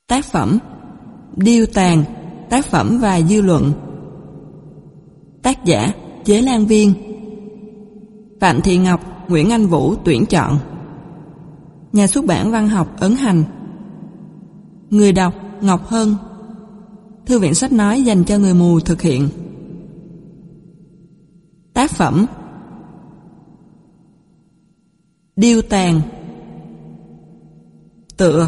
Tác phẩm Điêu Tàn, tác phẩm và dư luận. Tác giả Chế Lan Viên. Phạm Thị Ngọc, Nguyễn Anh Vũ tuyển chọn. Nhà xuất bản Văn học Ấn Hành. Người đọc Ngọc Hân. Thư viện sách nói dành cho người mù thực hiện. Tác phẩm Điêu Tàn. Tựa.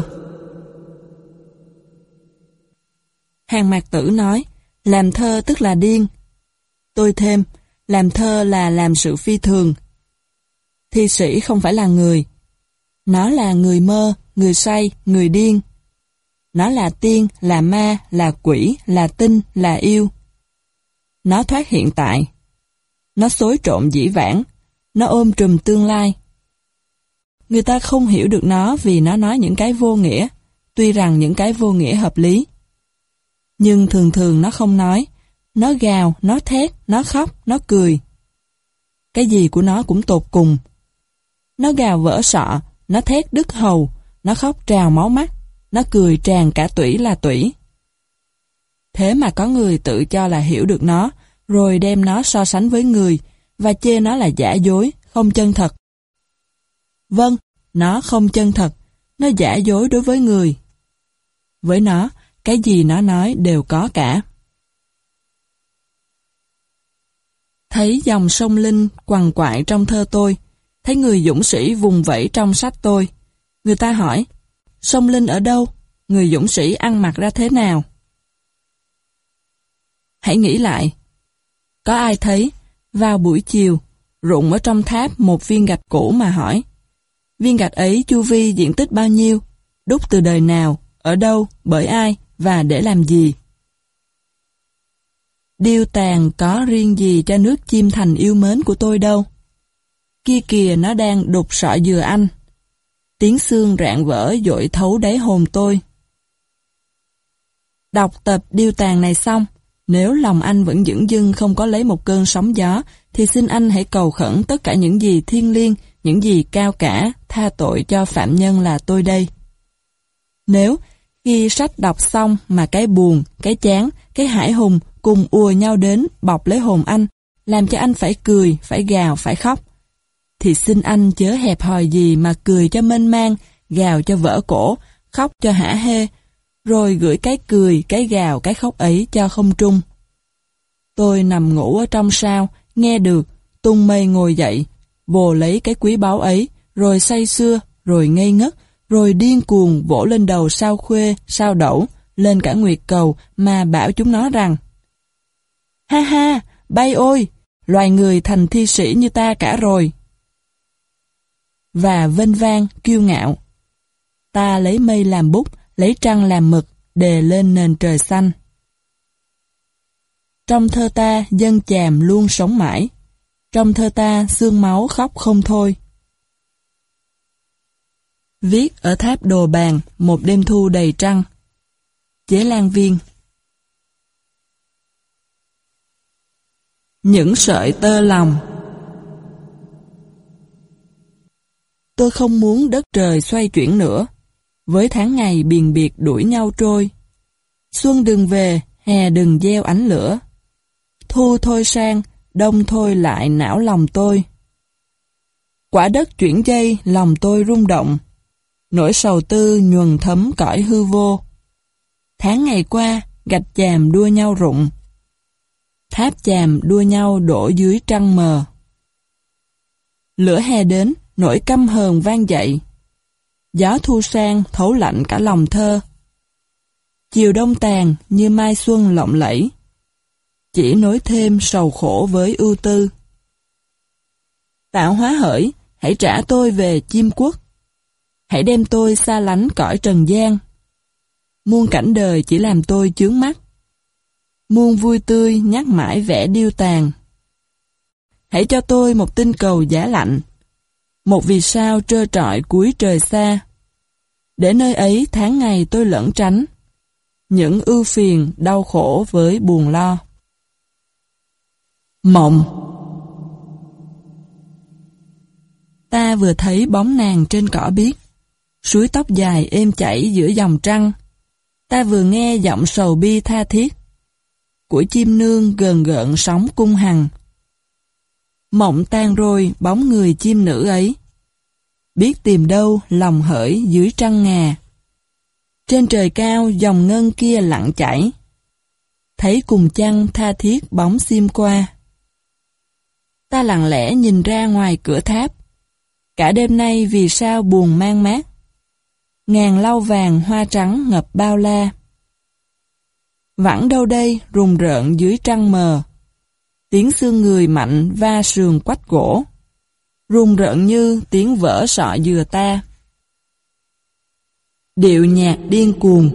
Hàng Mạc Tử nói, làm thơ tức là điên. Tôi thêm, làm thơ là làm sự phi thường. Thi sĩ không phải là người. Nó là người mơ, người say, người điên. Nó là tiên, là ma, là quỷ, là tinh, là yêu. Nó thoát hiện tại. Nó xối trộn dĩ vãng. Nó ôm trùm tương lai. Người ta không hiểu được nó vì nó nói những cái vô nghĩa, tuy rằng những cái vô nghĩa hợp lý. Nhưng thường thường nó không nói. Nó gào, nó thét, nó khóc, nó cười. Cái gì của nó cũng tột cùng. Nó gào vỡ sọ, nó thét đứt hầu, nó khóc trào máu mắt, nó cười tràn cả tủy là tủy. Thế mà có người tự cho là hiểu được nó, rồi đem nó so sánh với người, và chê nó là giả dối, không chân thật. Vâng, nó không chân thật, nó giả dối đối với người. Với nó, cái gì nó nói đều có cả. Thấy dòng sông Linh quằn quại trong thơ tôi, thấy người dũng sĩ vùng vẫy trong sách tôi. Người ta hỏi, sông Linh ở đâu? Người dũng sĩ ăn mặc ra thế nào? Hãy nghĩ lại. Có ai thấy, vào buổi chiều, rụng ở trong tháp một viên gạch cũ mà hỏi, viên gạch ấy chu vi diện tích bao nhiêu? Đúc từ đời nào? Ở đâu? Bởi ai? Và để làm gì? Điêu tàn có riêng gì cho nước chim thành yêu mến của tôi đâu. Kia kìa nó đang đục sọ dừa anh. Tiếng xương rạn vỡ dội thấu đáy hồn tôi. Đọc tập Điêu Tàn này xong, nếu lòng anh vẫn dửng dưng không có lấy một cơn sóng gió, thì xin anh hãy cầu khẩn tất cả những gì thiêng liêng, những gì cao cả, tha tội cho phạm nhân là tôi đây. Nếu khi sách đọc xong mà cái buồn, cái chán, cái hãi hùng cùng ùa nhau đến bọc lấy hồn anh, làm cho anh phải cười, phải gào, phải khóc, thì xin anh chớ hẹp hòi gì mà cười cho mênh mang, gào cho vỡ cổ, khóc cho hả hê, rồi gửi cái cười, cái gào, cái khóc ấy cho không trung. Tôi nằm ngủ ở trong sao, nghe được, tung mây ngồi dậy, vồ lấy cái quý báu ấy, rồi say sưa, rồi ngây ngất, rồi điên cuồng vỗ lên đầu sao Khuê, sao Đẩu, lên cả Nguyệt Cầu mà bảo chúng nó rằng: ha ha, bay ôi, loài người thành thi sĩ như ta cả rồi. Và vênh vang, kiêu ngạo. Ta lấy mây làm bút, lấy trăng làm mực, đề lên nền trời xanh. Trong thơ ta dân chàm luôn sống mãi. Trong thơ ta xương máu khóc không thôi. Viết ở tháp Đồ Bàn một đêm thu đầy trăng. Chế Lan Viên. Những sợi tơ lòng. Tôi không muốn đất trời xoay chuyển nữa, với tháng ngày biền biệt đuổi nhau trôi. Xuân đừng về, hè đừng gieo ánh lửa. Thu thôi sang, đông thôi lại não lòng tôi. Quả đất chuyển dây, lòng tôi rung động. Nỗi sầu tư nhuần thấm cõi hư vô. Tháng ngày qua, gạch chàm đua nhau rụng. Tháp chàm đua nhau đổ dưới trăng mờ. Lửa hè đến, nỗi căm hờn vang dậy. Gió thu sang thấu lạnh cả lòng thơ. Chiều đông tàn như mai xuân lộng lẫy. Chỉ nối thêm sầu khổ với ưu tư. Tạo hóa hỡi, hãy trả tôi về chim quốc. Hãy đem tôi xa lánh cõi trần gian. Muôn cảnh đời chỉ làm tôi chướng mắt. Muôn vui tươi nhắc mãi vẻ điêu tàn. Hãy cho tôi một tinh cầu giá lạnh. Một vì sao trơ trọi cuối trời xa. Để nơi ấy tháng ngày tôi lẩn tránh. Những ưu phiền đau khổ với buồn lo. Mộng. Ta vừa thấy bóng nàng trên cỏ biếc, suối tóc dài êm chảy giữa dòng trăng. Ta vừa nghe giọng sầu bi tha thiết của chim nương gờn gợn sóng cung hằng. Mộng tan rồi bóng người chim nữ ấy, biết tìm đâu lòng hỡi dưới trăng ngà. Trên trời cao dòng ngân kia lặng chảy, thấy cùng chăng tha thiết bóng xiêm qua. Ta lặng lẽ nhìn ra ngoài cửa tháp, cả đêm nay vì sao buồn mang mát. Ngàn lau vàng hoa trắng ngập bao la. Vẳng đâu đây rùng rợn dưới trăng mờ, tiếng xương người mạnh va sườn quách gỗ, rùng rợn như tiếng vỡ sọ dừa ta. Điệu nhạc điên cuồng.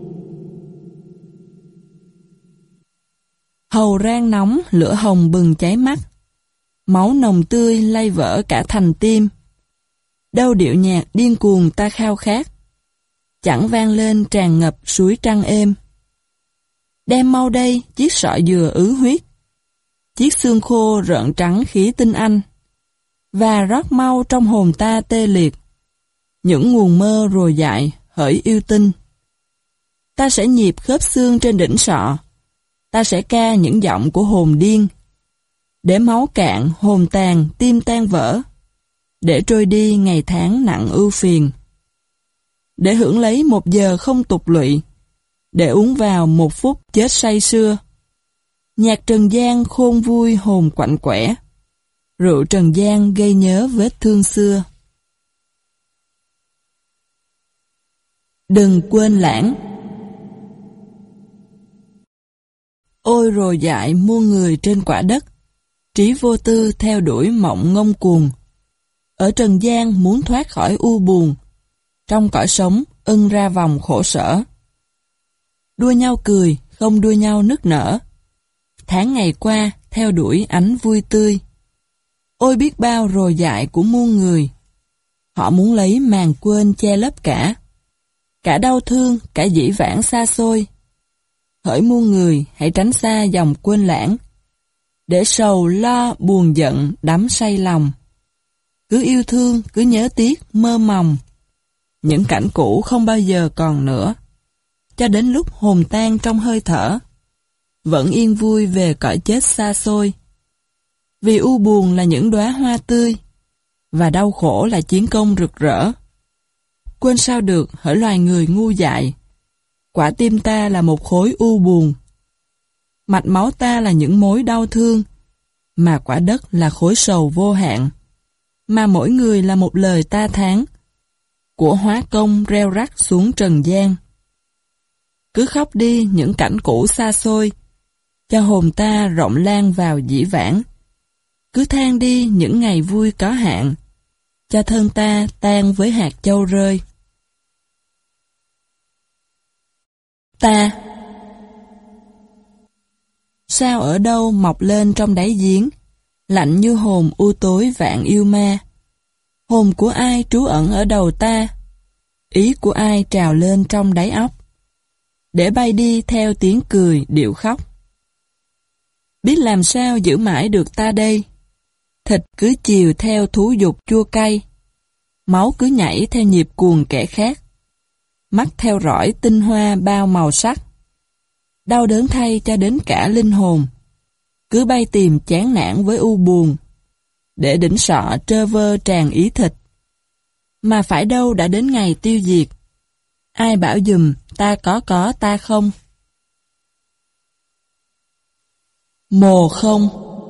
Hầu rang nóng lửa hồng bừng cháy mắt, máu nồng tươi lay vỡ cả thành tim. Đâu điệu nhạc điên cuồng ta khao khát, chẳng vang lên tràn ngập suối trăng êm. Đem mau đây chiếc sọ dừa ứ huyết, chiếc xương khô rợn trắng khí tinh anh, và rót mau trong hồn ta tê liệt những nguồn mơ rồi dại hỡi yêu tinh. Ta sẽ nhịp khớp xương trên đỉnh sọ, ta sẽ ca những giọng của hồn điên, để máu cạn hồn tàn tim tan vỡ, để trôi đi ngày tháng nặng ưu phiền, để hưởng lấy một giờ không tục lụy, để uống vào một phút chết say sưa. Nhạc trần gian khôn vui hồn quạnh quẻ, rượu trần gian gây nhớ vết thương xưa. Đừng quên lãng. Ôi rồi dại muôn người trên quả đất, trí vô tư theo đuổi mộng ngông cuồng. Ở trần gian muốn thoát khỏi u buồn, trong cõi sống ưng ra vòng khổ sở. Đua nhau cười, không đua nhau nức nở. Tháng ngày qua theo đuổi ánh vui tươi. Ôi biết bao rồi dại của muôn người, họ muốn lấy màn quên che lấp cả đau thương, cả dĩ vãng xa xôi. Hỡi muôn người hãy tránh xa dòng quên lãng, để sầu lo buồn giận đắm say lòng. Cứ yêu thương, cứ nhớ tiếc mơ mòng, những cảnh cũ không bao giờ còn nữa, cho đến lúc hồn tan trong hơi thở, vẫn yên vui về cõi chết xa xôi. Vì u buồn là những đóa hoa tươi, và đau khổ là chiến công rực rỡ. Quên sao được hỡi loài người ngu dại, quả tim ta là một khối u buồn. Mạch máu ta là những mối đau thương, mà quả đất là khối sầu vô hạn. Mà mỗi người là một lời ta thán, của hóa công reo rắc xuống trần gian. Cứ khóc đi những cảnh cũ xa xôi, cho hồn ta rộng lan vào dĩ vãng. Cứ than đi những ngày vui có hạn, cho thân ta tan với hạt châu rơi. Ta sao ở đâu mọc lên trong đáy giếng, lạnh như hồn u tối vạn yêu ma. Hồn của ai trú ẩn ở đầu ta, ý của ai trào lên trong đáy óc, để bay đi theo tiếng cười điệu khóc. Biết làm sao giữ mãi được ta đây, thịt cứ chiều theo thú dục chua cay, máu cứ nhảy theo nhịp cuồng kẻ khác, mắt theo dõi tinh hoa bao màu sắc. Đau đớn thay cho đến cả linh hồn, cứ bay tìm chán nản với u buồn, để đỉnh sọ trơ vơ tràn ý thịt. Mà phải đâu đã đến ngày tiêu diệt, ai bảo dùm ta có ta không. Mồ không.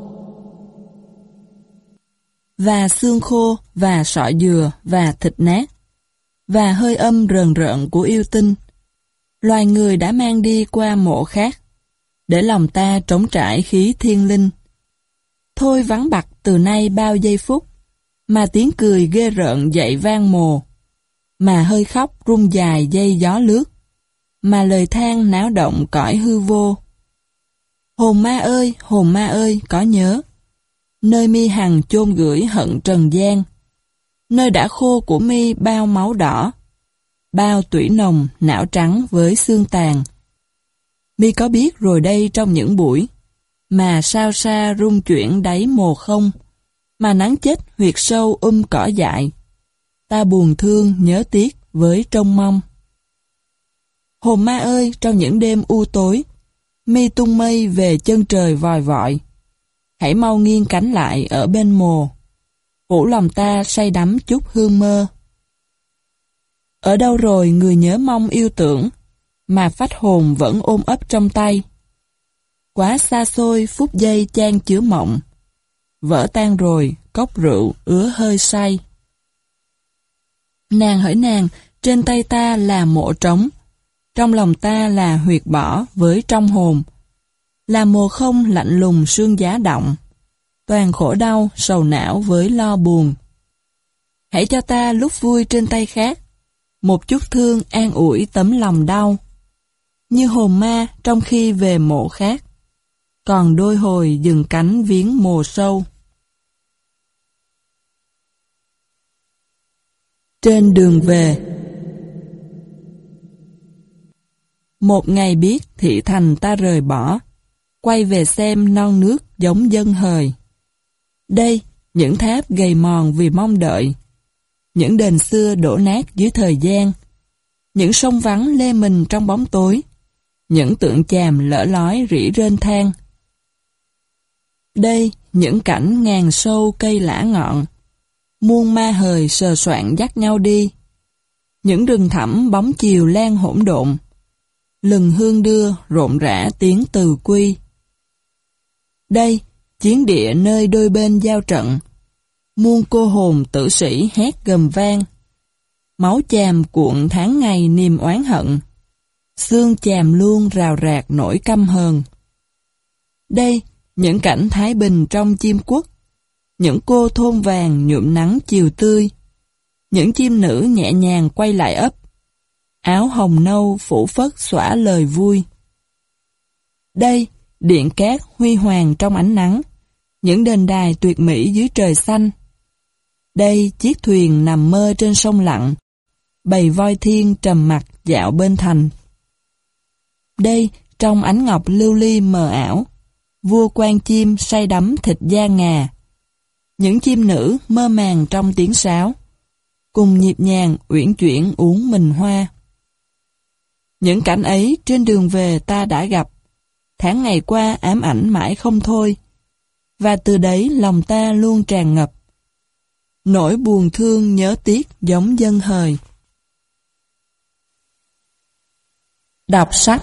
Và xương khô, và sọ dừa, và thịt nát, và hơi âm rờn rợn của yêu tinh, loài người đã mang đi qua mộ khác, để lòng ta trống trải khí thiên linh. Thôi vắng bặt từ nay bao giây phút, mà tiếng cười ghê rợn dậy vang mồ, mà hơi khóc rung dài dây gió lướt, mà lời than náo động cõi hư vô. Hồn ma ơi, có nhớ, nơi mi hằng chôn gửi hận trần gian, nơi đã khô của mi bao máu đỏ, bao tủy nồng não trắng với xương tàn. Mi có biết rồi đây trong những buổi, mà sao xa rung chuyển đáy mồ không, mà nắng chết huyệt sâu cỏ dại, ta buồn thương nhớ tiếc với trông mong. Hồn ma ơi, trong những đêm u tối, mi tung mây về chân trời vòi vọi. Hãy mau nghiêng cánh lại ở bên mồ, phủ lòng ta say đắm chút hương mơ. Ở đâu rồi người nhớ mong yêu tưởng, mà phách hồn vẫn ôm ấp trong tay. Quá xa xôi phút giây chan chứa mộng, vỡ tan rồi cốc rượu ứa hơi say. Nàng hỡi nàng, trên tay ta là mộ trống, trong lòng ta là huyệt bỏ với trong hồn, là mồ không lạnh lùng sương giá động, toàn khổ đau sầu não với lo buồn. Hãy cho ta lúc vui trên tay khác, một chút thương an ủi tấm lòng đau, như hồn ma trong khi về mộ khác, còn đôi hồi dừng cánh viếng mồ sâu. Trên đường về. Một ngày biết thị thành ta rời bỏ, quay về xem non nước giống dân hời. Đây, những tháp gầy mòn vì mong đợi, những đền xưa đổ nát dưới thời gian, những sông vắng lê mình trong bóng tối, những tượng chàm lỡ lói rỉ rên than. Đây, những cảnh ngàn sâu cây lã ngọn, muôn ma hời sờ soạn dắt nhau đi, những rừng thẳm bóng chiều lan hỗn độn, lừng hương đưa rộn rã tiếng từ quy. Đây, chiến địa nơi đôi bên giao trận, muôn cô hồn tử sĩ hét gầm vang, máu chàm cuộn tháng ngày niềm oán hận, xương chàm luôn rào rạc nỗi căm hờn. Đây, những cảnh thái bình trong chim quốc, những cô thôn vàng nhuộm nắng chiều tươi, những chim nữ nhẹ nhàng quay lại ấp, áo hồng nâu phủ phất xõa lời vui. Đây, điện cát huy hoàng trong ánh nắng, những đền đài tuyệt mỹ dưới trời xanh. Đây, chiếc thuyền nằm mơ trên sông lặng, bầy voi thiên trầm mặc dạo bên thành. Đây, trong ánh ngọc lưu ly mờ ảo, vua quan chim say đắm thịt da ngà, những chim nữ mơ màng trong tiếng sáo, cùng nhịp nhàng uyển chuyển uống mình hoa. Những cảnh ấy trên đường về ta đã gặp, tháng ngày qua ám ảnh mãi không thôi, và từ đấy lòng ta luôn tràn ngập nỗi buồn thương nhớ tiếc giống dân hời. Đọc sách.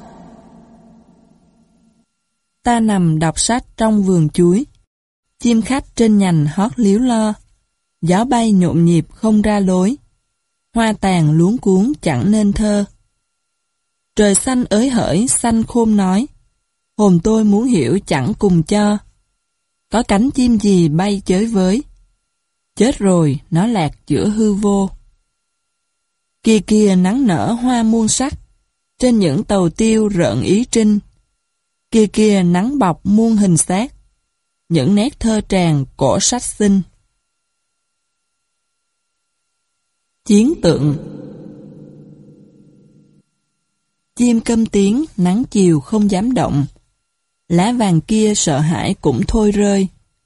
Ta nằm đọc sách trong vườn chuối, chim khách trên nhành hót líu lo, gió bay nhộn nhịp không ra lối, hoa tàn luống cuống chẳng nên thơ. Trời xanh ới hởi xanh khôn nói, hồn tôi muốn hiểu chẳng cùng cho. Có cánh chim gì bay chới với, chết rồi nó lạc giữa hư vô. Kia kia nắng nở hoa muôn sắc, trên những tàu tiêu rợn ý trinh. Kia kia nắng bọc muôn hình xác, những nét thơ tràn cổ sách xinh. Chiến tượng. Chim câm tiếng, nắng chiều không dám động, lá vàng kia sợ hãi cũng thôi rơi.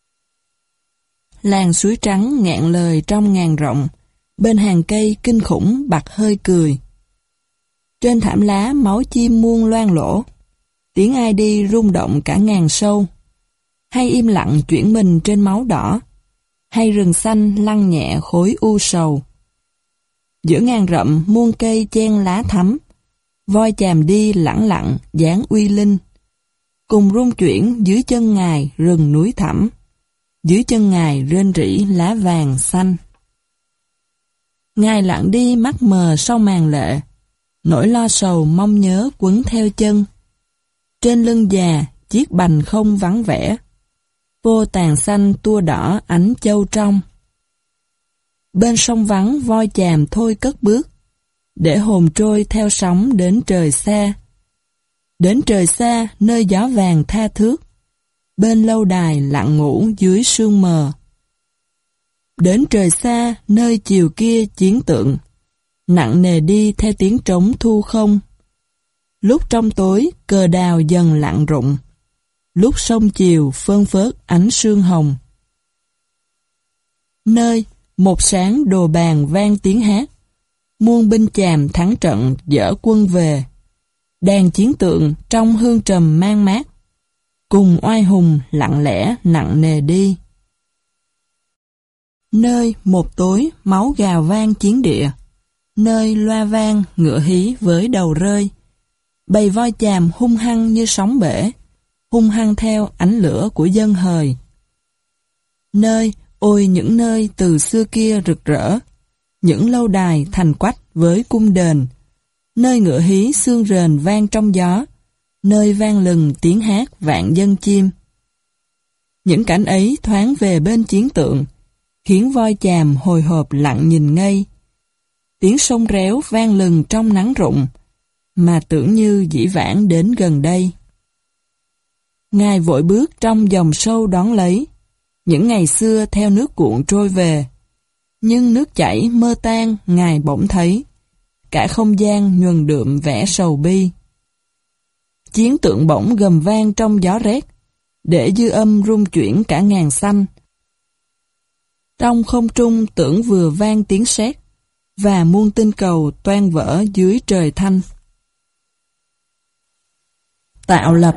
Làng suối trắng ngạn lời trong ngàn rộng, bên hàng cây kinh khủng bặt hơi cười. Trên thảm lá máu chim muôn loang lỗ, tiếng ai đi rung động cả ngàn sâu. Hay im lặng chuyển mình trên máu đỏ, hay rừng xanh lăn nhẹ khối u sầu. Giữa ngàn rậm muôn cây chen lá thắm, voi chàm đi lẳng lặng dáng uy linh, cùng rung chuyển dưới chân ngài rừng núi thẳm, dưới chân ngài rên rỉ lá vàng xanh. Ngài lặng đi mắt mờ sau màn lệ, nỗi lo sầu mong nhớ quấn theo chân. Trên lưng già chiếc bành không vắng vẻ, vô tàn xanh tua đỏ ánh châu trong. Bên sông vắng voi chàm thôi cất bước, để hồn trôi theo sóng đến trời xa. Đến trời xa nơi gió vàng tha thước, bên lâu đài lặng ngủ dưới sương mờ. Đến trời xa nơi chiều kia chiến tượng, nặng nề đi theo tiếng trống thu không. Lúc trong tối cờ đào dần lặng rụng, lúc sông chiều phơn phớt ánh sương hồng. Nơi một sáng đồ bàn vang tiếng hát, muôn binh chàm thắng trận dỡ quân về. Đàn chiến tượng trong hương trầm mang mát, cùng oai hùng lặng lẽ nặng nề đi. Nơi một tối máu gào vang chiến địa, nơi loa vang ngựa hí với đầu rơi, bầy voi chàm hung hăng như sóng bể, hung hăng theo ánh lửa của dân hời. Nơi, ôi những nơi từ xưa kia rực rỡ, những lâu đài thành quách với cung đền, nơi ngựa hí xương rền vang trong gió, nơi vang lừng tiếng hát vạn dân chim. Những cảnh ấy thoáng về bên chiến tượng, khiến voi chàm hồi hộp lặng nhìn ngây. Tiếng sông réo vang lừng trong nắng rụng, mà tưởng như dĩ vãng đến gần đây. Ngài vội bước trong dòng sâu đón lấy, những ngày xưa theo nước cuộn trôi về. Nhưng nước chảy mơ tan Ngài bỗng thấy, cả không gian nhuần đượm vẻ sầu bi. Chiến tượng bỗng gầm vang trong gió rét, để dư âm rung chuyển cả ngàn xanh. Trong không trung tưởng vừa vang tiếng sét, và muôn tinh cầu toan vỡ dưới trời thanh. Tạo lập.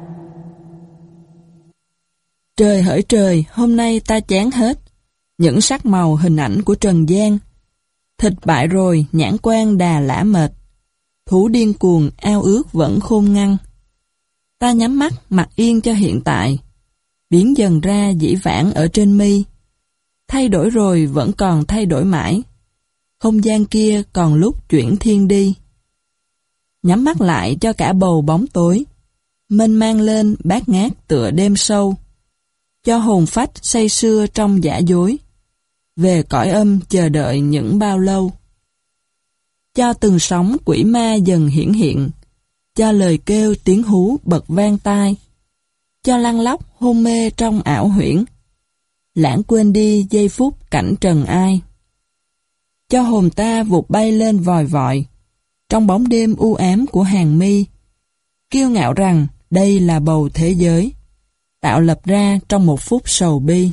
Trời hỡi trời, hôm nay ta chán hết những sắc màu hình ảnh của trần gian. Thịt bại rồi, nhãn quan đà lả mệt, thú điên cuồng ao ước vẫn khôn ngăn. Ta nhắm mắt mặc yên cho hiện tại, biến dần ra dĩ vãng ở trên mi. Thay đổi rồi vẫn còn thay đổi mãi, không gian kia còn lúc chuyển thiên đi. Nhắm mắt lại cho cả bầu bóng tối, mênh mang lên bát ngát tựa đêm sâu, cho hồn phách say sưa trong giả dối, về cõi âm chờ đợi những bao lâu. Cho từng sóng quỷ ma dần hiển hiện, cho lời kêu tiếng hú bật vang tai, cho lăn lóc hôn mê trong ảo huyễn, lãng quên đi giây phút cảnh trần ai. Cho hồn ta vụt bay lên vòi vọi, trong bóng đêm u ám của hàng mi, kiêu ngạo rằng đây là bầu thế giới, tạo lập ra trong một phút sầu bi.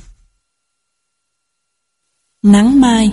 Nắng mai.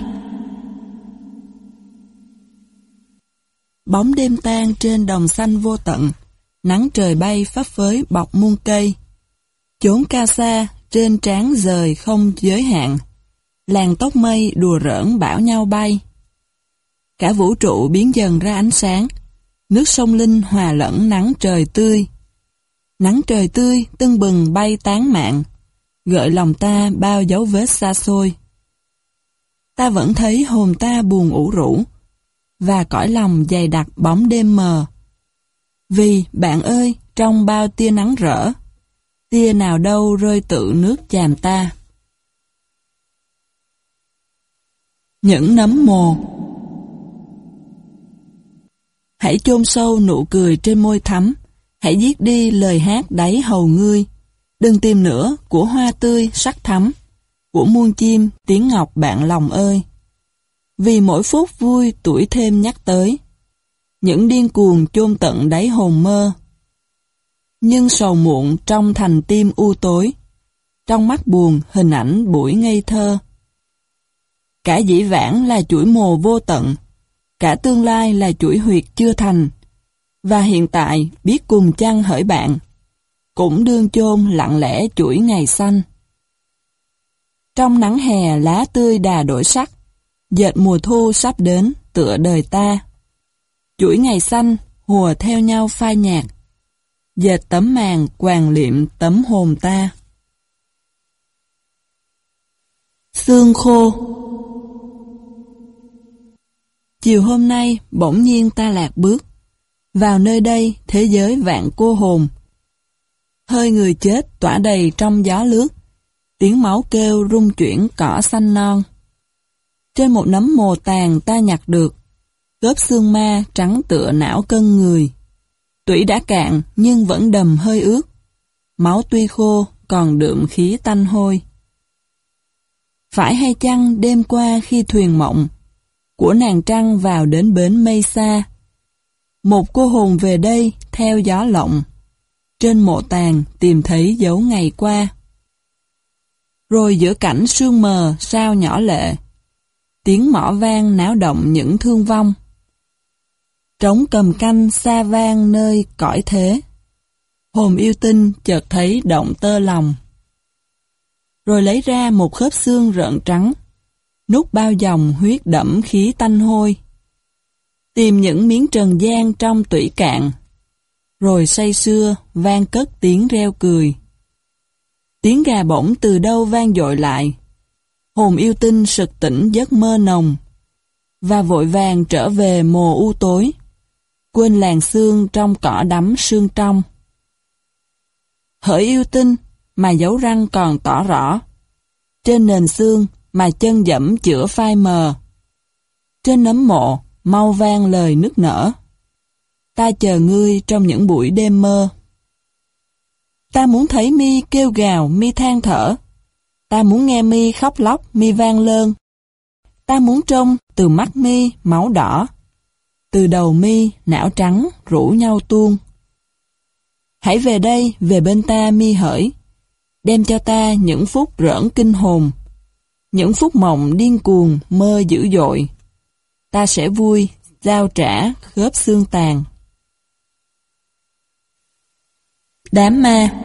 Bóng đêm tan trên đồng xanh vô tận, nắng trời bay phấp phới bọc muôn cây. Chốn ca xa, trên trán dời không giới hạn, làn tóc mây đùa rỡn bảo nhau bay. Cả vũ trụ biến dần ra ánh sáng, nước sông Linh hòa lẫn nắng trời tươi. Nắng trời tươi tưng bừng bay tán mạn, gợi lòng ta bao dấu vết xa xôi. Ta vẫn thấy hồn ta buồn ủ rũ, và cõi lòng dày đặc bóng đêm mờ. Vì, bạn ơi, trong bao tia nắng rỡ, tia nào đâu rơi tự nước chàm ta. Những nấm mồ. Hãy chôn sâu nụ cười trên môi thắm, hãy giết đi lời hát đáy hầu ngươi. Đừng tìm nữa của hoa tươi sắc thắm, của muôn chim tiếng ngọc bạn lòng ơi. Vì mỗi phút vui tuổi thêm nhắc tới, những điên cuồng chôn tận đáy hồn mơ. Nhưng sầu muộn trong thành tim u tối, trong mắt buồn hình ảnh buổi ngây thơ. Cả dĩ vãng là chuỗi mồ vô tận, cả tương lai là chuỗi huyệt chưa thành, và hiện tại biết cùng chăng hỡi bạn, cũng đương chôn lặng lẽ chuỗi ngày xanh. Trong nắng hè lá tươi đà đổi sắc, dệt mùa thu sắp đến tựa đời ta. Chuỗi ngày xanh hùa theo nhau phai nhạt, dệt tấm màn quàng liệm tấm hồn ta. Xương khô. Chiều hôm nay bỗng nhiên ta lạc bước vào nơi đây, thế giới vạn cô hồn. Hơi người chết tỏa đầy trong gió lướt, tiếng máu kêu rung chuyển cỏ xanh non. Trên một nấm mồ tàn ta nhặt được gớp xương ma trắng tựa não cân người. Tủy đã cạn nhưng vẫn đầm hơi ướt, máu tuy khô còn đượm khí tanh hôi. Phải hay chăng đêm qua khi thuyền mộng của nàng trăng vào đến bến mây xa, một cô hồn về đây theo gió lộng, trên mộ tàn tìm thấy dấu ngày qua. Rồi giữa cảnh sương mờ sao nhỏ lệ, tiếng mõ vang náo động những thương vong. Trống cầm canh xa vang nơi cõi thế, hồn yêu tinh chợt thấy động tơ lòng. Rồi lấy ra một khớp xương rợn trắng, nuốt bao dòng huyết đẫm khí tanh hôi. Tìm những miếng trần gian trong tủy cạn, rồi say sưa vang cất tiếng reo cười. Tiếng gà bổng từ đâu vang dội lại, hồn yêu tinh sực tỉnh giấc mơ nồng, và vội vàng trở về mồ u tối, quên làn xương trong cỏ đắm sương trong. Hỡi yêu tinh, mà dấu răng còn tỏ rõ, trên nền xương mà chân dẫm chữa phai mờ. Trên nấm mộ mau vang lời nức nở, ta chờ ngươi trong những buổi đêm mơ. Ta muốn thấy mi kêu gào, mi than thở, ta muốn nghe mi khóc lóc, mi vang lơn. Ta muốn trông từ mắt mi máu đỏ, từ đầu mi não trắng rủ nhau tuôn. Hãy về đây, về bên ta mi hỡi, đem cho ta những phút rỡn kinh hồn, những phút mộng điên cuồng mơ dữ dội. Ta sẽ vui, giao trả khớp xương tàn. Đám ma.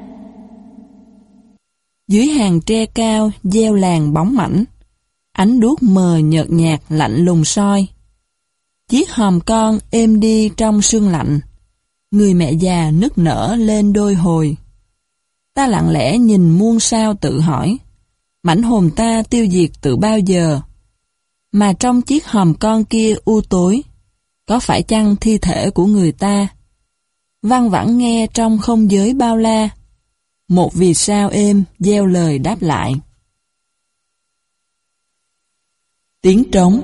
Dưới hàng tre cao gieo làng bóng mảnh, ánh đuốc mờ nhợt nhạt lạnh lùng soi. Chiếc hòm con êm đi trong sương lạnh, người mẹ già nức nở lên đôi hồi. Ta lặng lẽ nhìn muôn sao tự hỏi, mảnh hồn ta tiêu diệt từ bao giờ? Mà trong chiếc hòm con kia u tối, có phải chăng thi thể của người ta? Văng vẳng nghe trong không giới bao la, một vì sao êm gieo lời đáp lại. Tiếng trống.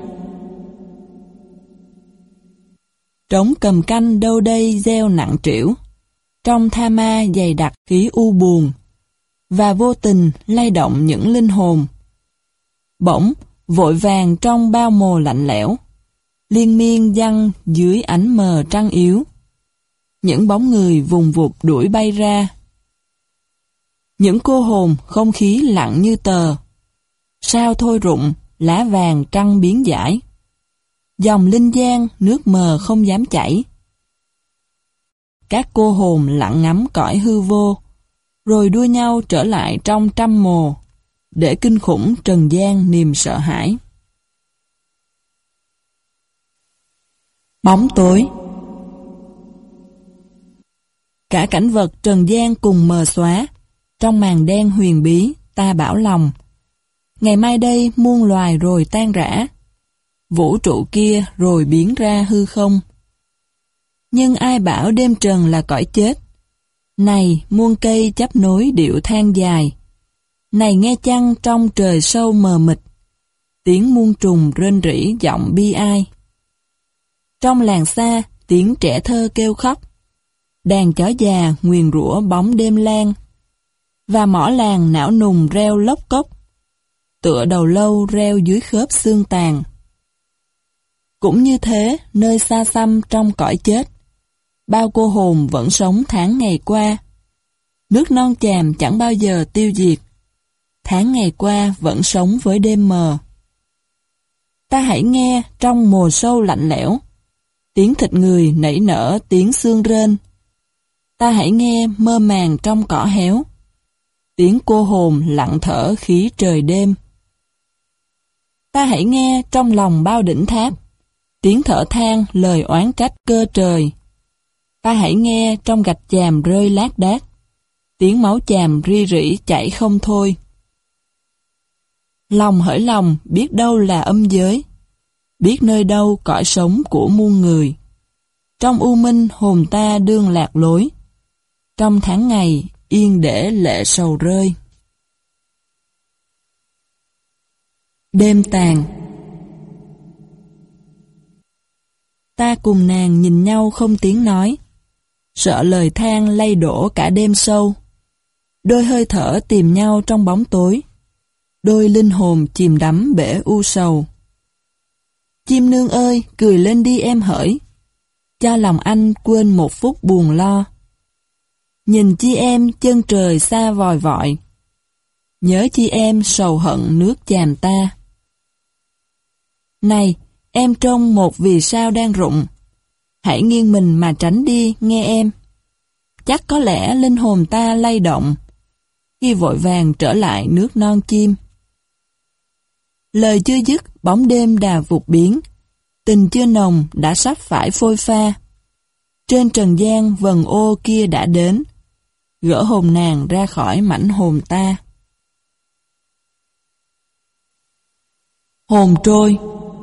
Trống cầm canh đâu đây gieo nặng trĩu, trong tha ma dày đặc khí u buồn, và vô tình lay động những linh hồn. Bỗng, vội vàng trong bao mồ lạnh lẽo, liên miên giăng dưới ánh mờ trăng yếu. Những bóng người vùng vụt đuổi bay ra. Những cô hồn không khí lặng như tờ, sao thôi rụng, lá vàng trăng biến giải. Dòng linh giang nước mờ không dám chảy. Các cô hồn lặng ngắm cõi hư vô, rồi đua nhau trở lại trong trăm mồ, để kinh khủng trần gian niềm sợ hãi. Bóng tối. Cả cảnh vật trần gian cùng mờ xóa, trong màn đen huyền bí, ta bảo lòng. Ngày mai đây muôn loài rồi tan rã, vũ trụ kia rồi biến ra hư không. Nhưng ai bảo đêm trần là cõi chết? Này muôn cây chấp nối điệu than dài, này nghe chăng trong trời sâu mờ mịt, tiếng muôn trùng rên rỉ giọng bi ai. Trong làng xa tiếng trẻ thơ kêu khóc, đàn chó già nguyền rủa bóng đêm lan, và mỏ làng não nùng reo lốc cốc, tựa đầu lâu reo dưới khớp xương tàn. Cũng như thế, nơi xa xăm trong cõi chết, bao cô hồn vẫn sống tháng ngày qua. Nước non chàm chẳng bao giờ tiêu diệt, tháng ngày qua vẫn sống với đêm mờ. Ta hãy nghe trong mồ sâu lạnh lẽo, tiếng thịt người nảy nở tiếng xương rên. Ta hãy nghe mơ màng trong cỏ héo, tiếng cô hồn lặng thở khí trời đêm. Ta hãy nghe trong lòng bao đỉnh tháp, tiếng thở than lời oán trách cơ trời. Ta hãy nghe trong gạch chàm rơi lác đác, tiếng máu chàm ri rỉ chảy không thôi. Lòng hỡi lòng biết đâu là âm giới, biết nơi đâu cõi sống của muôn người. Trong u minh hồn ta đương lạc lối, trong tháng ngày yên để lệ sầu rơi. Đêm tàn. Ta cùng nàng nhìn nhau không tiếng nói, sợ lời than lay đổ cả đêm sâu. Đôi hơi thở tìm nhau trong bóng tối, đôi linh hồn chìm đắm bể u sầu. Chim nương ơi, cười lên đi em hỡi, cho lòng anh quên một phút buồn lo. Nhìn chi em chân trời xa vòi vọi, nhớ chi em sầu hận nước chàm ta. Này, em trông một vì sao đang rụng. Hãy nghiêng mình mà tránh đi, nghe em. Chắc có lẽ linh hồn ta lay động, khi vội vàng trở lại nước non chim. Lời chưa dứt, bóng đêm đà vụt biến, tình chưa nồng đã sắp phải phôi pha. Trên trần gian vần ô kia đã đến, gỡ hồn nàng ra khỏi mảnh hồn ta. Hồn trôi.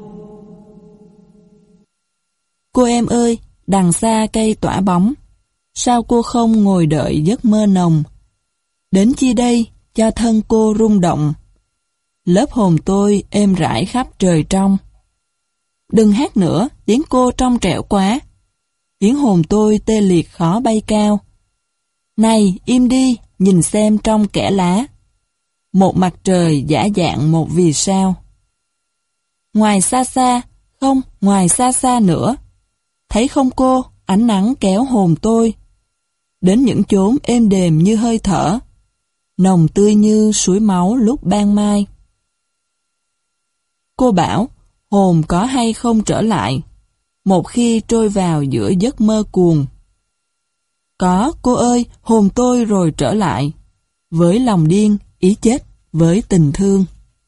Cô em ơi, đằng xa cây tỏa bóng, sao cô không ngồi đợi giấc mơ nồng? Đến chi đây, cho thân cô rung động, lớp hồn tôi êm rãi khắp trời trong. Đừng hát nữa, tiếng cô trong trẻo quá, khiến hồn tôi tê liệt khó bay cao. Này, im đi, nhìn xem trong kẽ lá, một mặt trời giả dạng một vì sao. Ngoài xa xa, không, ngoài xa xa nữa, thấy không cô, ánh nắng kéo hồn tôi đến những chốn êm đềm như hơi thở, nồng tươi như suối máu lúc ban mai. Cô bảo, hồn có hay không trở lại, một khi trôi vào giữa giấc mơ cuồng. Có, cô ơi, hồn tôi rồi trở lại, với lòng điên, ý chết, với tình thương.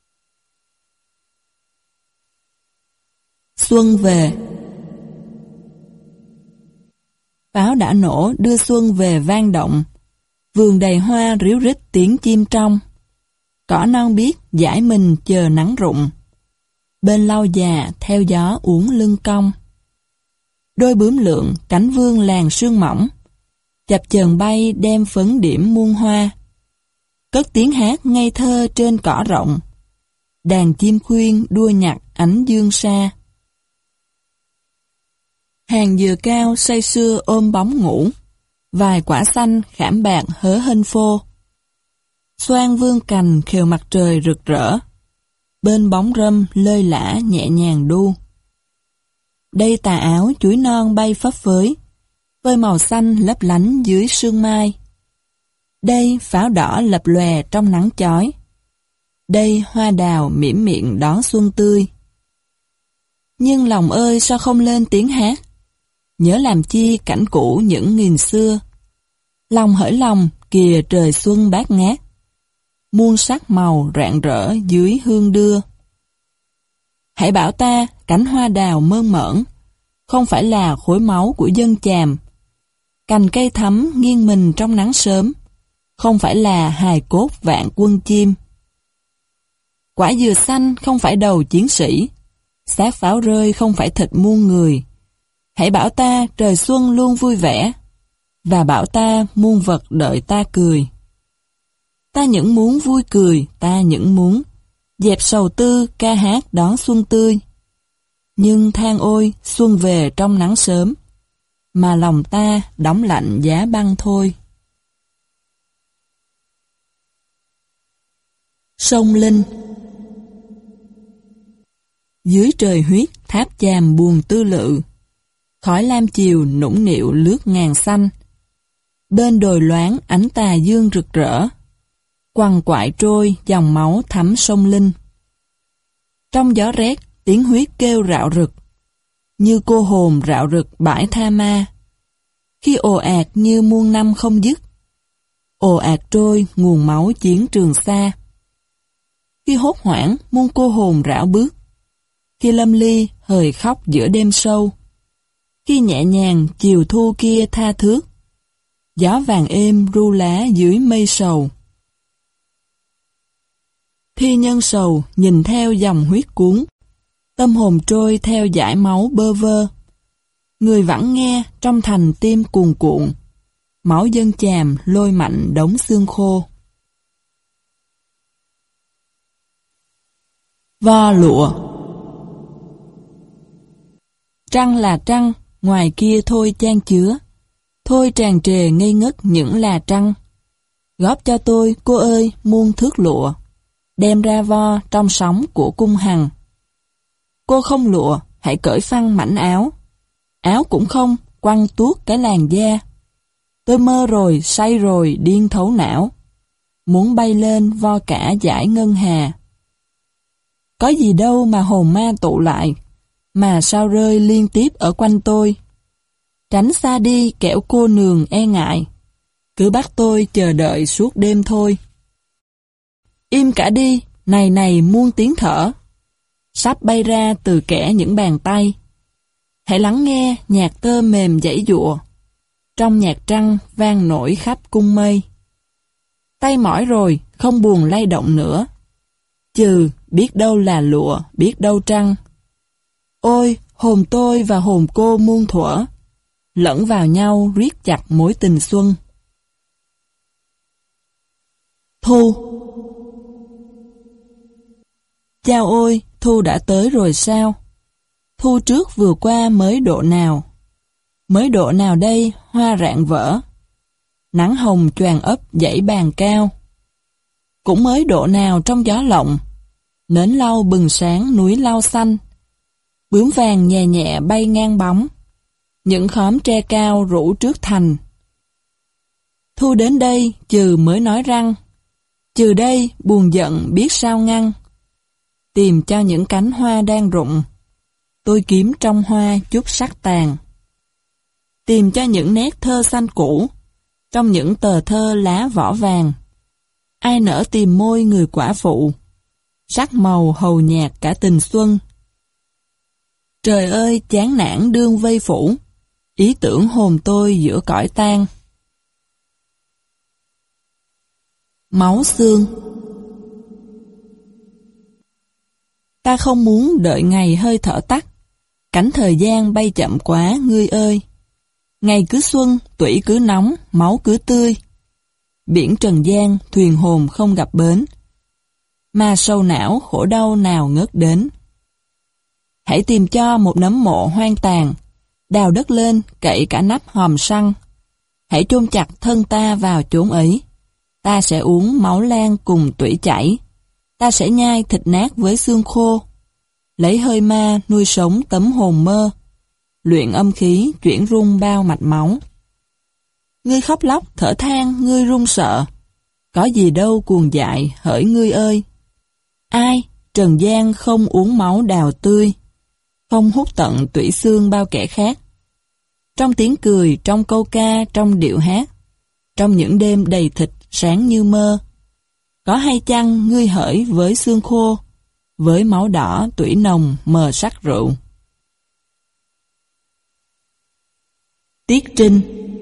Xuân về. Pháo đã nổ đưa xuân về vang động, vườn đầy hoa ríu rít tiếng chim trong. Cỏ non biếc dãi mình chờ nắng rụng, bên lau già theo gió uốn lưng cong. Đôi bướm lượn cánh vương làn sương mỏng, chập chờn bay đem phấn điểm muôn hoa. Cất tiếng hát ngây thơ trên cỏ rộng, đàn chim khuyên đua nhặt ánh dương xa. Hàng dừa cao say sưa ôm bóng ngủ, vài quả xanh khảm bạc hớ hênh phô. Xoan vương cành khều mặt trời rực rỡ, bên bóng râm lơi lả nhẹ nhàng đu. Đây tà áo chuối non bay phấp phới, với màu xanh lấp lánh dưới sương mai. Đây pháo đỏ lập lòe trong nắng chói. Đây hoa đào mỉm miệng đón xuân tươi. Nhưng lòng ơi sao không lên tiếng hát, nhớ làm chi cảnh cũ những nghìn xưa. Lòng hỡi lòng kìa trời xuân bát ngát, muôn sắc màu rạng rỡ dưới hương đưa. Hãy bảo ta cánh hoa đào mơn mởn, không phải là khối máu của dân chàm. Cành cây thắm nghiêng mình trong nắng sớm, không phải là hài cốt vạn quân chim. Quả dừa xanh không phải đầu chiến sĩ, xác pháo rơi không phải thịt muôn người. Hãy bảo ta trời xuân luôn vui vẻ, và bảo ta muôn vật đợi ta cười. Ta những muốn vui cười, ta những muốn dẹp sầu tư ca hát đón xuân tươi. Nhưng than ôi xuân về trong nắng sớm, mà lòng ta đóng lạnh giá băng thôi. Sông Linh. Dưới trời huyết tháp chàm buồn tư lự, khói lam chiều nũng nịu lướt ngàn xanh. Bên đồi loáng ánh tà dương rực rỡ, quằn quại trôi dòng máu thấm sông Linh. Trong gió rét tiếng huyết kêu rạo rực, như cô hồn rạo rực bãi Tha Ma. Khi ồ ạt như muôn năm không dứt, ồ ạt trôi nguồn máu chiến Trường Sa. Khi hốt hoảng muôn cô hồn rảo bước, khi lâm ly hời khóc giữa đêm sâu, khi nhẹ nhàng chiều thu kia tha thước, gió vàng êm ru lá dưới mây sầu. Thi nhân sầu nhìn theo dòng huyết cuốn, tâm hồn trôi theo dải máu bơ vơ. Người vẳng nghe trong thành tim cuồn cuộn, máu dân chàm lôi mạnh đống xương khô. Vo lụa. Trăng là trăng, ngoài kia thôi chan chứa, thôi tràn trề ngây ngất những là trăng. Góp cho tôi, cô ơi, muôn thước lụa, đem ra vo trong sóng của cung hằng. Cô không lụa, hãy cởi phăng mảnh áo, áo cũng không, quăng tuốt cái làn da. Tôi mơ rồi, say rồi, điên thấu não, muốn bay lên vo cả dải ngân hà. Có gì đâu mà hồn ma tụ lại, mà sao rơi liên tiếp ở quanh tôi. Tránh xa đi kẻo cô nương e ngại, cứ bắt tôi chờ đợi suốt đêm thôi. Im cả đi, này này muôn tiếng thở, sắp bay ra từ kẽ những bàn tay. Hãy lắng nghe nhạc tơ mềm dãy dụa, trong nhạc trăng vang nổi khắp cung mây. Tay mỏi rồi, không buồn lay động nữa, trừ biết đâu là lụa, biết đâu trăng. Ôi, hồn tôi và hồn cô muôn thuở, lẫn vào nhau riết chặt mối tình xuân. Thu. Chao ôi, thu đã tới rồi sao? Thu trước vừa qua mới độ nào? Mới độ nào đây, hoa rạng vỡ, nắng hồng choàng ấp dãy bàn cao. Cũng mới độ nào trong gió lộng, nến lau bừng sáng núi lau xanh. Bướm vàng nhẹ nhẹ bay ngang bóng, những khóm tre cao rủ trước thành. Thu đến đây, trừ mới nói răng, trừ đây buồn giận biết sao ngăn. Tìm cho những cánh hoa đang rụng, tôi kiếm trong hoa chút sắc tàn. Tìm cho những nét thơ xanh cũ, trong những tờ thơ lá vỏ vàng. Ai nỡ tìm môi người quả phụ, sắc màu hầu nhạt cả tình xuân. Trời ơi, chán nản đương vây phủ, ý tưởng hồn tôi giữa cõi tan. Máu xương. Ta không muốn đợi ngày hơi thở tắt, cánh thời gian bay chậm quá ngươi ơi. Ngày cứ xuân, tủy cứ nóng, máu cứ tươi. Biển trần gian, thuyền hồn không gặp bến, mà sầu não khổ đau nào ngớt đến. Hãy tìm cho một nấm mộ hoang tàn, đào đất lên, cậy cả nắp hòm săn. Hãy chôn chặt thân ta vào chốn ấy. Ta sẽ uống máu lan cùng tủy chảy. Ta sẽ nhai thịt nát với xương khô. Lấy hơi ma nuôi sống tấm hồn mơ. Luyện âm khí chuyển rung bao mạch máu. Ngươi khóc lóc thở than ngươi run sợ, có gì đâu cuồng dại hỡi ngươi ơi. Ai trần gian không uống máu đào tươi, không hút tận tủy xương bao kẻ khác. Trong tiếng cười, trong câu ca, trong điệu hát, trong những đêm đầy thịt sáng như mơ, có hay chăng ngươi hỡi với xương khô, với máu đỏ tủy nồng mờ sắc rượu. Tiết Trinh.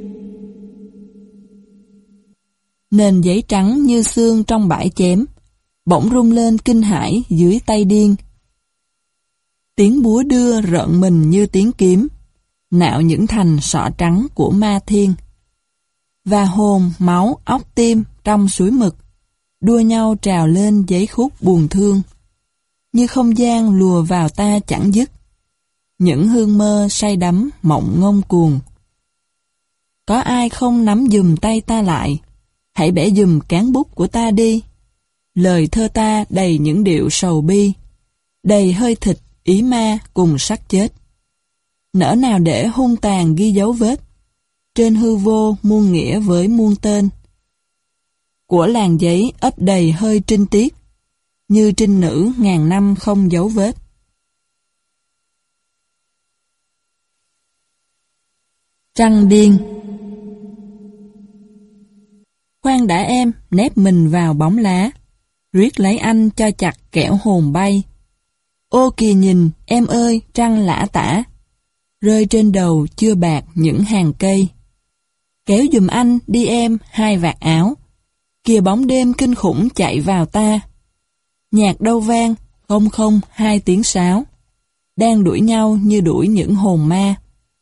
Nền giấy trắng như xương trong bãi chém, bỗng rung lên kinh hãi dưới tay điên. Tiếng búa đưa rợn mình như tiếng kiếm, nạo những thành sọ trắng của ma thiên. Và hồn, máu, óc tim trong suối mực, đua nhau trào lên giấy khúc buồn thương. Như không gian lùa vào ta chẳng dứt, những hương mơ say đắm mộng ngông cuồng. Có ai không nắm giùm tay ta lại, hãy bẻ giùm cán bút của ta đi. Lời thơ ta đầy những điệu sầu bi, đầy hơi thịt, ý ma cùng sắc chết. Nỡ nào để hung tàn ghi dấu vết, trên hư vô muôn nghĩa với muôn tên. Của làng giấy ấp đầy hơi trinh tiết, như trinh nữ ngàn năm không dấu vết. Trăng điên. Khoan đã em, nép mình vào bóng lá, riết lấy anh cho chặt kẻo hồn bay. Ô kìa nhìn, em ơi, trăng lã tả, rơi trên đầu chưa bạc những hàng cây. Kéo giùm anh đi em hai vạt áo, kìa bóng đêm kinh khủng chạy vào ta. Nhạc đâu vang, không không hai tiếng sáo, đang đuổi nhau như đuổi những hồn ma.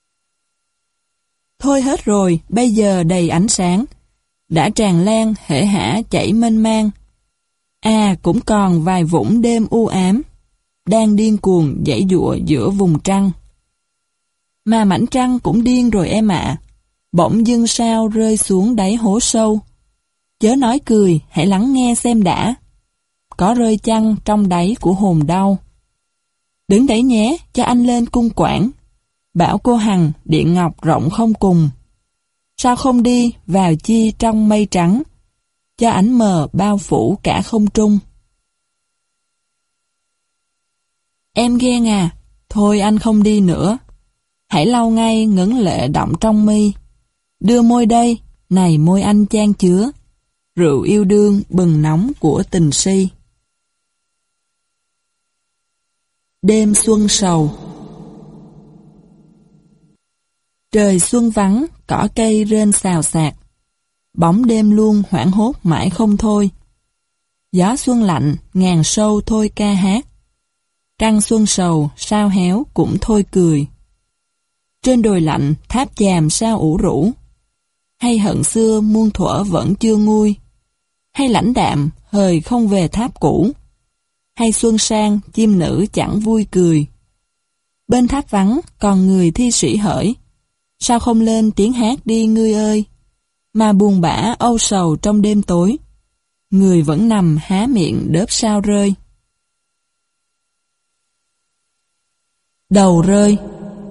Thôi hết rồi, bây giờ đầy ánh sáng, đã tràn lan hễ hả chảy mênh mang. À cũng còn vài vũng đêm u ám, đang điên cuồng giãy giụa giữa vùng trăng. Mà mảnh trăng cũng điên rồi em ạ, bỗng dưng sao rơi xuống đáy hố sâu. Chớ nói cười, hãy lắng nghe xem đã, có rơi chăng trong đáy của hồn đau. Đứng đấy nhé, cho anh lên cung quản, bảo cô Hằng điện ngọc rộng không cùng. Sao không đi vào chi trong mây trắng, cho ánh mờ bao phủ cả không trung. Em ghen à? Thôi anh không đi nữa. Hãy lau ngay ngấn lệ đọng trong mi. Đưa môi đây, này môi anh chan chứa. Rượu yêu đương bừng nóng của tình si. Đêm xuân sầu. Trời xuân vắng, cỏ cây rên xào xạc. Bóng đêm luôn hoảng hốt mãi không thôi. Gió xuân lạnh, ngàn sâu thôi ca hát. Trăng xuân sầu, sao héo cũng thôi cười. Trên đồi lạnh, tháp chàm sao ủ rũ. Hay hận xưa muôn thuở vẫn chưa nguôi. Hay lãnh đạm, hời không về tháp cũ. Hay xuân sang, chim nữ chẳng vui cười. Bên tháp vắng, còn người thi sĩ hỡi. Sao không lên tiếng hát đi ngươi ơi? Mà buồn bã âu sầu trong đêm tối. Người vẫn nằm há miệng đớp sao rơi. Đầu rơi.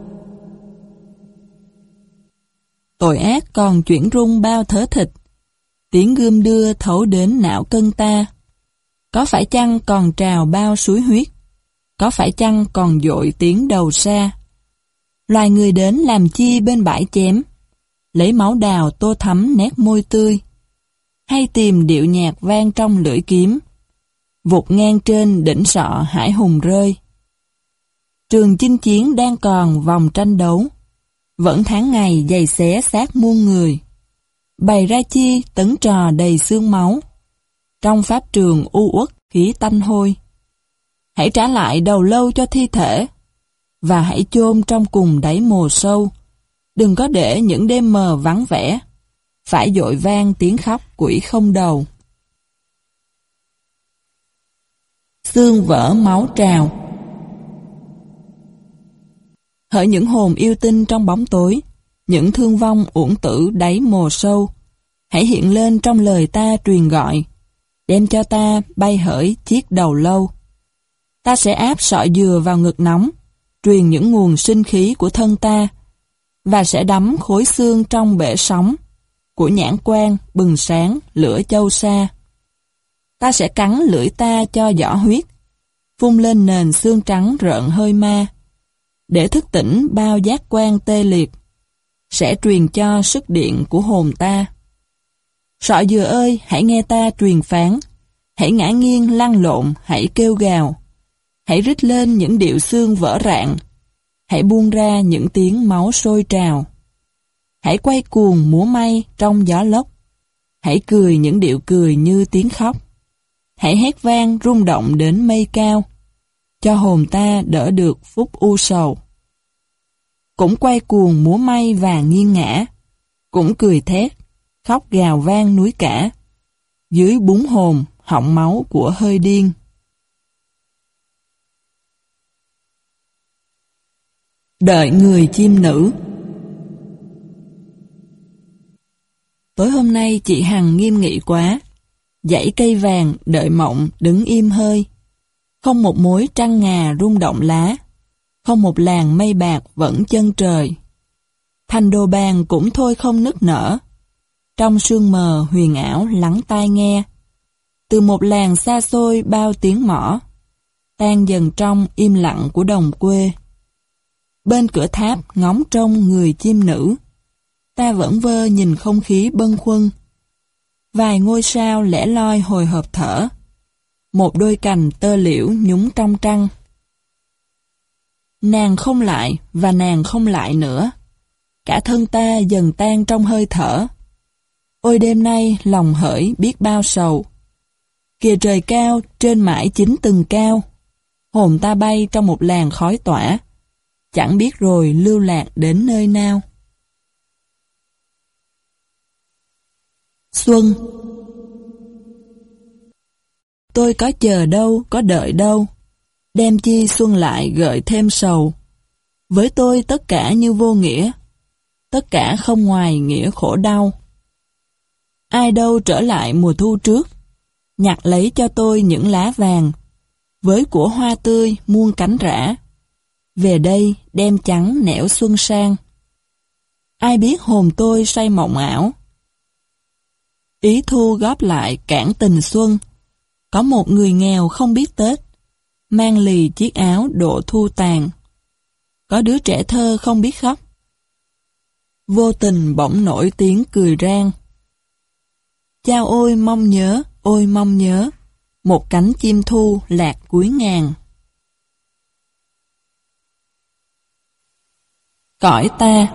Tội ác còn chuyển rung bao thớ thịt. Tiếng gươm đưa thấu đến não cân ta. Có phải chăng còn trào bao suối huyết? Có phải chăng còn dội tiếng đầu xa? Loài người đến làm chi bên bãi chém? Lấy máu đào tô thắm nét môi tươi. Hay tìm điệu nhạc vang trong lưỡi kiếm? Vụt ngang trên đỉnh sọ hải hùng rơi. Trường chinh chiến đang còn vòng tranh đấu. Vẫn tháng ngày giày xé xác muôn người. Bày ra chi tấn trò đầy xương máu. Trong pháp trường u uất khí tanh hôi. Hãy trả lại đầu lâu cho thi thể. Và hãy chôn trong cùng đáy mồ sâu. Đừng có để những đêm mờ vắng vẻ. Phải dội vang tiếng khóc quỷ không đầu. Xương vỡ máu trào. Hỡi những hồn yêu tinh trong bóng tối, những thương vong uổng tử đáy mồ sâu, hãy hiện lên trong lời ta truyền gọi, đem cho ta bay hỡi chiếc đầu lâu. Ta sẽ áp sọ dừa vào ngực nóng, truyền những nguồn sinh khí của thân ta, và sẽ đắm khối xương trong bể sóng của nhãn quan bừng sáng lửa châu sa. Ta sẽ cắn lưỡi ta cho giỏ huyết, phun lên nền xương trắng rợn hơi ma, để thức tỉnh bao giác quan tê liệt, sẽ truyền cho sức điện của hồn ta. Sọ dừa ơi, hãy nghe ta truyền phán, hãy ngã nghiêng lăn lộn, hãy kêu gào, hãy rít lên những điệu xương vỡ rạn, hãy buông ra những tiếng máu sôi trào. Hãy quay cuồng múa may trong gió lốc, hãy cười những điệu cười như tiếng khóc. Hãy hét vang rung động đến mây cao, cho hồn ta đỡ được phút u sầu. Cũng quay cuồng múa may và nghiêng ngã, cũng cười thét, khóc gào vang núi cả, dưới búng hồn, họng máu của hơi điên. Đợi người chim nữ. Tối hôm nay chị Hằng nghiêm nghị quá, dãy cây vàng đợi mộng đứng im hơi. Không một mối trăng ngà rung động lá, không một làn mây bạc vẫn chân trời. Thành đồ bàn cũng thôi không nức nở, trong sương mờ huyền ảo lắng tai nghe. Từ một làng xa xôi bao tiếng mõ, tan dần trong im lặng của đồng quê. Bên cửa tháp ngóng trông người chim nữ, ta vẫn vơ nhìn không khí bâng khuâng. Vài ngôi sao lẻ loi hồi hộp thở, một đôi cành tơ liễu nhúng trong trăng. Nàng không lại và nàng không lại nữa, cả thân ta dần tan trong hơi thở. Ôi đêm nay lòng hỡi biết bao sầu, kìa trời cao trên mãi chính từng cao, hồn ta bay trong một làn khói tỏa, chẳng biết rồi lưu lạc đến nơi nào. Xuân. Tôi có chờ đâu, có đợi đâu, đem chi xuân lại gợi thêm sầu. Với tôi tất cả như vô nghĩa, tất cả không ngoài nghĩa khổ đau. Ai đâu trở lại mùa thu trước, nhặt lấy cho tôi những lá vàng, với của hoa tươi muôn cánh rã, về đây đem trắng nẻo xuân sang. Ai biết hồn tôi say mộng ảo, ý thu góp lại cản tình xuân. Có một người nghèo không biết Tết, mang lì chiếc áo độ thu tàn. Có đứa trẻ thơ không biết khóc. Vô tình bỗng nổi tiếng cười rang. Chao ôi mong nhớ, một cánh chim thu lạc cuối ngàn. Cõi ta.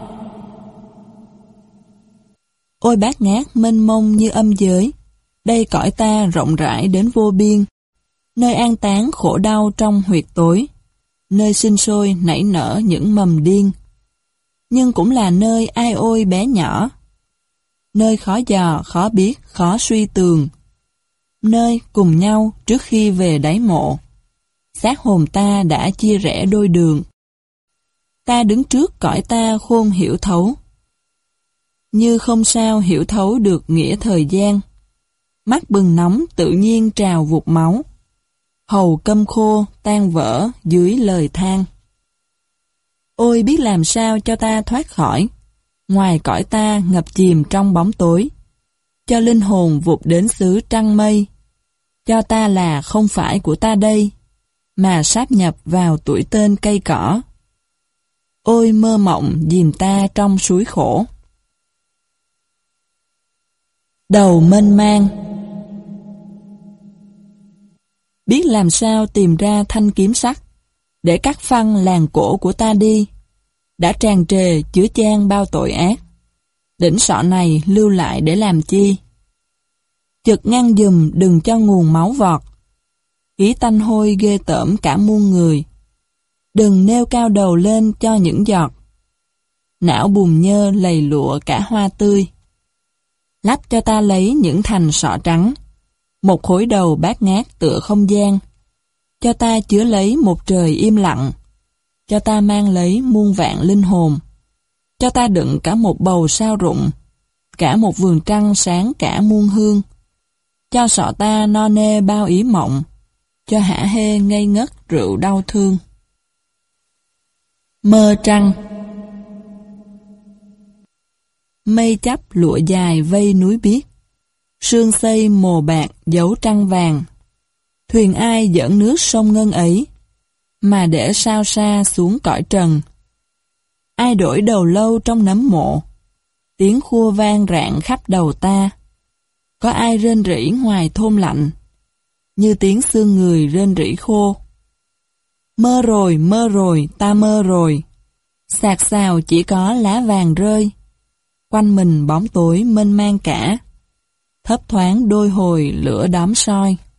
Ôi bát ngát mênh mông như âm giới, đây cõi ta rộng rãi đến vô biên, nơi an táng khổ đau trong huyệt tối, nơi sinh sôi nảy nở những mầm điên. Nhưng cũng là nơi ai ôi bé nhỏ, nơi khó dò, khó biết, khó suy tường, nơi cùng nhau trước khi về đáy mộ, xác hồn ta đã chia rẽ đôi đường. Ta đứng trước cõi ta khôn hiểu thấu, như không sao hiểu thấu được nghĩa thời gian. Mắt bừng nóng tự nhiên trào vụt máu, hầu câm khô tan vỡ dưới lời than. Ôi biết làm sao cho ta thoát khỏi, ngoài cõi ta ngập chìm trong bóng tối, cho linh hồn vụt đến xứ trăng mây, cho ta là không phải của ta đây, mà sáp nhập vào tuổi tên cây cỏ. Ôi mơ mộng dìm ta trong suối khổ. Đầu mênh mang. Biết làm sao tìm ra thanh kiếm sắc, để cắt phăng làng cổ của ta đi, đã tràn trề chứa chan bao tội ác. Đỉnh sọ này lưu lại để làm chi? Chực ngăn giùm đừng cho nguồn máu vọt, khí tanh hôi ghê tởm cả muôn người. Đừng nêu cao đầu lên cho những giọt, não bùn nhơ lầy lụa cả hoa tươi. Lắp cho ta lấy những thành sọ trắng, một khối đầu bát ngát tựa không gian. Cho ta chứa lấy một trời im lặng, cho ta mang lấy muôn vạn linh hồn. Cho ta đựng cả một bầu sao rụng, cả một vườn trăng sáng cả muôn hương. Cho sọ ta no nê bao ý mộng, cho hả hê ngây ngất rượu đau thương. Mơ trăng. Mây chắp lụa dài vây núi biếc, sương xây mồ bạc dấu trăng vàng. Thuyền ai dẫn nước sông Ngân ấy, mà để sao xa xuống cõi trần. Ai đổi đầu lâu trong nấm mộ, tiếng khua vang rạng khắp đầu ta. Có ai rên rỉ ngoài thôn lạnh, như tiếng xương người rên rỉ khô. Mơ rồi, ta mơ rồi. Sạc sào chỉ có lá vàng rơi, quanh mình bóng tối mênh mang cả, thấp thoáng đôi hồi lửa đóm soi.